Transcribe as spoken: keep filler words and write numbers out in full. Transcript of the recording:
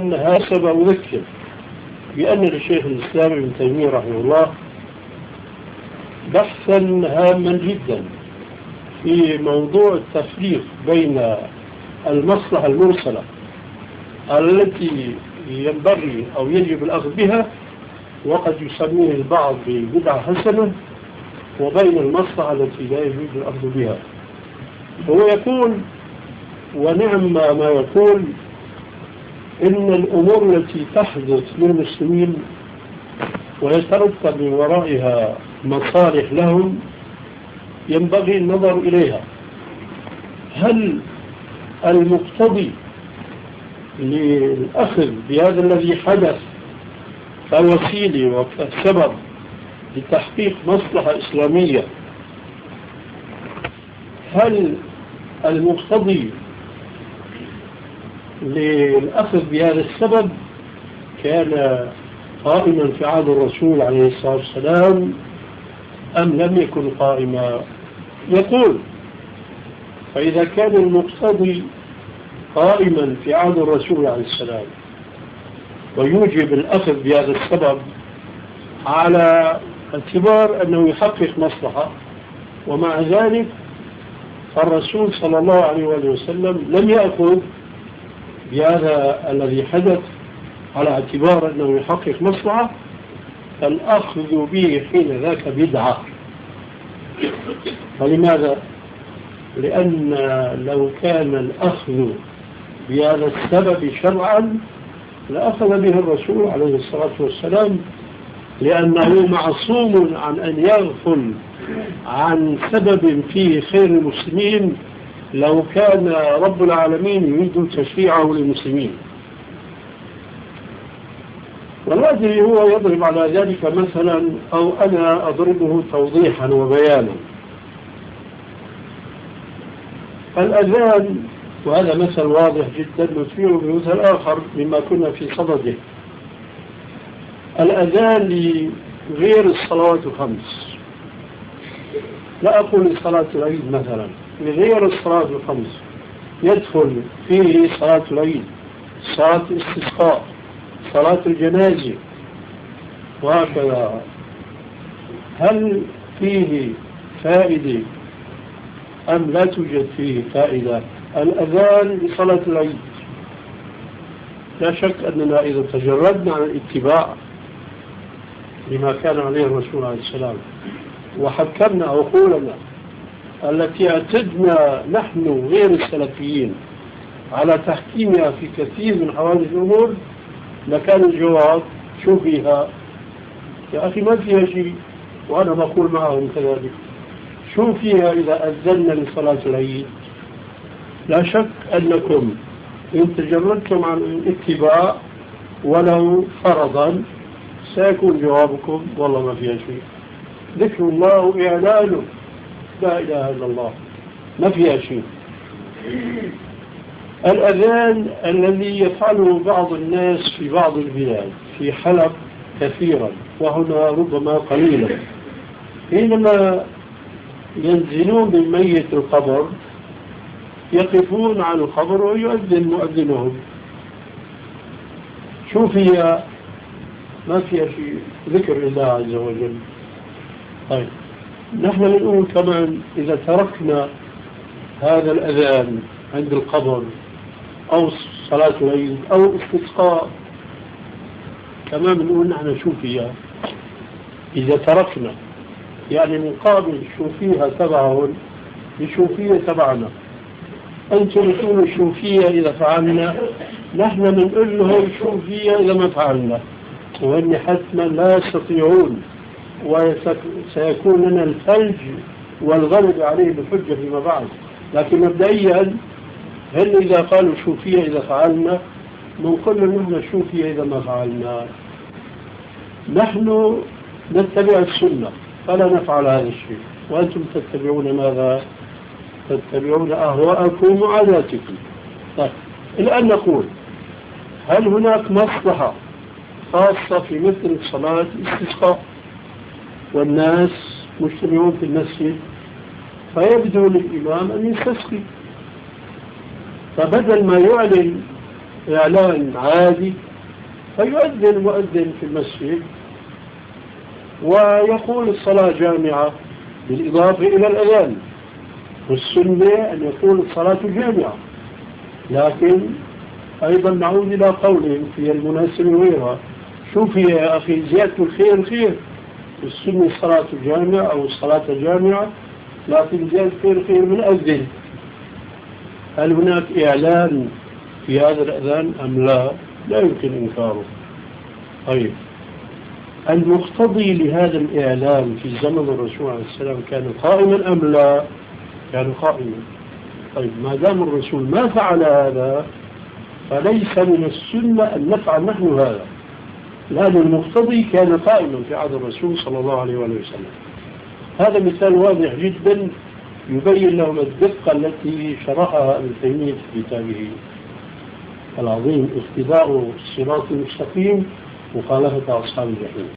هذا أذكر بأن للشيخ الإسلام ابن تيمية رحمه الله بحثا هاما جدا في موضوع التفريق بين المصلحة المرسلة التي ينبغي أو يجب الأخذ بها وقد يسميه البعض ببدعة حسنة، وبين المصلحة التي لا يجوز الأخذ بها. هو يقول ونعم ما يقول إن الأمور التي تحدث للمسلمين ويترتب من ورائها مصالح لهم ينبغي النظر إليها. هل المقتضي للأخذ بهذا الذي حدث كوسيلة وكسبب لتحقيق مصلحة إسلامية، هل المقتضي للأخذ بهذا السبب كان قائما في عهد الرسول عليه الصلاة والسلام أم لم يكن قائما؟ يقول فإذا كان المقتضي قائما في عهد الرسول عليه السلام ويوجب الأخذ بهذا السبب على اعتبار أنه يحقق مصلحة، ومع ذلك فالرسول صلى الله عليه وسلم لم يأخذ بهذا الذي حدث على اعتبار أنه يحقق مصلحة، فالأخذ به حين ذاك بدعة. فلماذا؟ لأن لو كان الأخذ بهذا السبب شرعا لأخذ به الرسول عليه الصلاة والسلام، لأنه معصوم عن أن يغفل عن سبب فيه خير المسلمين لو كان رب العالمين يريد تشريعه للمسلمين. والذي هو يضرب على ذلك مثلا أو أنا أضربه توضيحا وبيانا. الأذان، وهذا مثل واضح جدا نثير بمثل آخر مما كنا في صدده. الأذان لغير الصلوات الخمس، لا أقول صلاة العيد مثلا، لغير الصلاة الخمس يدخل فيه صلاة العيد، صلاة الاستسقاء، صلاة الجنازة وهكذا. هل فيه فائدة أم لا توجد فيه فائدة؟ الأذان لصلاة العيد لا شك أننا إذا تجردنا عن الاتباع لما كان عليه الرسول عليه السلام وحكمنا عقولنا التي اعتدنا نحن غير السلفيين على تحكيمها في كثير من حوادث الأمور، لكان الجواب شو فيها يا أخي؟ ما فيها شيء، وأنا بقول معهم كذلك. شو فيها إذا أذنا لصلاة العيد؟ لا شك أنكم إن تجردتم عن الاتباع ولو فرضا سيكون جوابكم والله ما فيها شيء، ذكر الله وإعلانه لا إله إلا الله، ما فيها شيء. الأذان الذي يفعله بعض الناس في بعض البلاد، في حلب كثيرا وهنا ربما قليلا، حينما ينزلون بالميت القبر يقفون عن القبر ويؤذن مؤذنهم. شو فيها؟ ما فيها شيء، ذكر الله عز وجل. طيب نحن نقول كمان إذا تركنا هذا الأذان عند القبر أو صلاة العيد أو استسقاء كمان نقول نحن شو فيها إذا تركنا، يعني مقابل شو فيها تبعهم بشو فيها تبعنا. أنتم تقولوا شو فيها إذا فعلنا، نحن بنقول لهم شو فيها إذا ما فعلنا، وإن حتما لا يستطيعون وسيكون لنا الفلج والغلب عليه بالحجة فيما بعد. لكن مبدئيا هل إذا قالوا شو فيها إذا فعلنا نقول لهم نحن شو فيها إذا ما فعلنا. نحن نتبع السنة فلا نفعل هذا الشيء، وأنتم تتبعون ماذا؟ تتبعون أهواءكم وعاداتكم. طيب الآن نقول هل هناك مصلحة خاصة في مثل صلاة الاستسقاء والناس مجتمعون في المسجد فيبدو للإمام أن يستسقي، فبدل ما يعلن إعلان عادي فيؤذن مؤذن في المسجد ويقول الصلاة جامعة بالإضافة إلى الأذان، والسنة أن يقول الصلاة جامعة. لكن أيضا نعود إلى قولهم في المناسبة غيرها، شوفي يا أخي زيادة الخير خير، السنة الصلاة جامعة أو الصلاة جامعة، لكن زيادة الخير خير من أذن. هل هناك إعلان في هذا الأذان أم لا؟ لا يمكن إنكاره. طيب المقتضي لهذا الإعلان في زمن الرسول عليه السلام كان قائما أم لا؟ كان قائما. طيب ما دام الرسول ما فعل هذا فليس من السنة أن نفعل نحن هذا، لأن المقتضي كان قائما في عهد الرسول صلى الله عليه وسلم. هذا مثال واضح جدا يبين لهم الدقة التي شرحها ابن تيمية في كتابه العظيم اقتضاء الصراط المستقيم مخالفة أصحاب الجحيم.